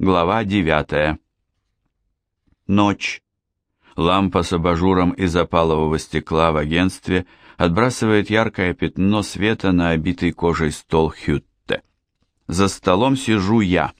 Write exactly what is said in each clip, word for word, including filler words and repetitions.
Глава девятая. Ночь. Лампа с абажуром из опалового стекла в агентстве отбрасывает яркое пятно света на обитый кожей стол Хютте. За столом сижу я.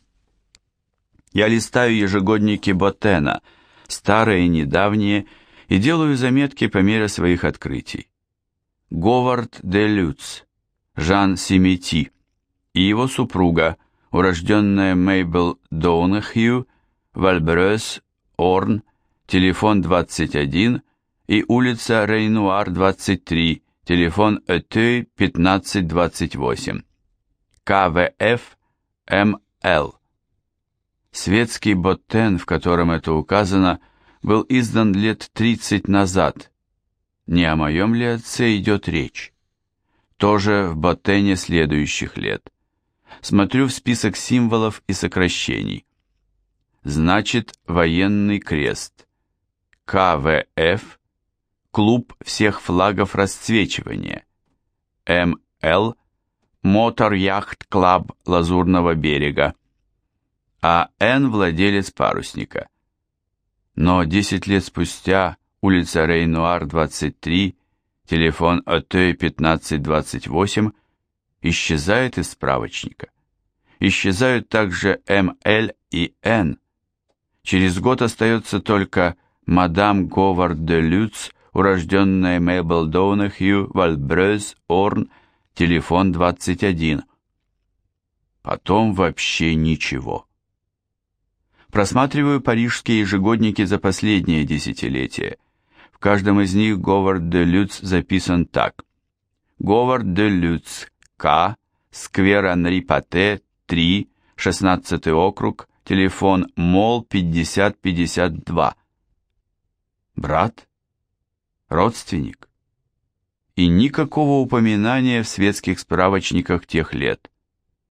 Я листаю ежегодники Ботена, старые и недавние, и делаю заметки по мере своих открытий. Говард де Люц, Жан Семети и его супруга, урожденная Мейбл Доунахью, Вальбрёс, Орн, телефон двадцать один и улица Рейнуар двадцать три, телефон Этюй пятнадцать двадцать восемь. ка вэ эф эм эл. Светский Ботен, в котором это указано, был издан лет тридцать назад. Не о моем ли отце идет речь? Тоже в Ботене следующих лет. Смотрю в список символов и сокращений. Значит, военный крест. ка вэ эф – клуб всех флагов расцвечивания. эм эл – мотор-яхт-клаб Лазурного берега. А Н – владелец парусника. Но десять лет спустя улица Рейнуар двадцать три, телефон Этюй пятнадцать двадцать восемь исчезает из справочника. Исчезают также эм эл и Н. Через год остается только мадам Говард де Люц, урожденная Мейбл Доунахью, Вальбрёс, Орн, телефон двадцать один. Потом вообще ничего. Просматриваю парижские ежегодники за последнее десятилетие. В каждом из них Говард де Люц записан так. Говард де Люц, К, сквер Анри Пате, три, шестнадцатый округ, телефон МОЛ пятьдесят пятьдесят два. Брат? Родственник? И никакого упоминания в светских справочниках тех лет.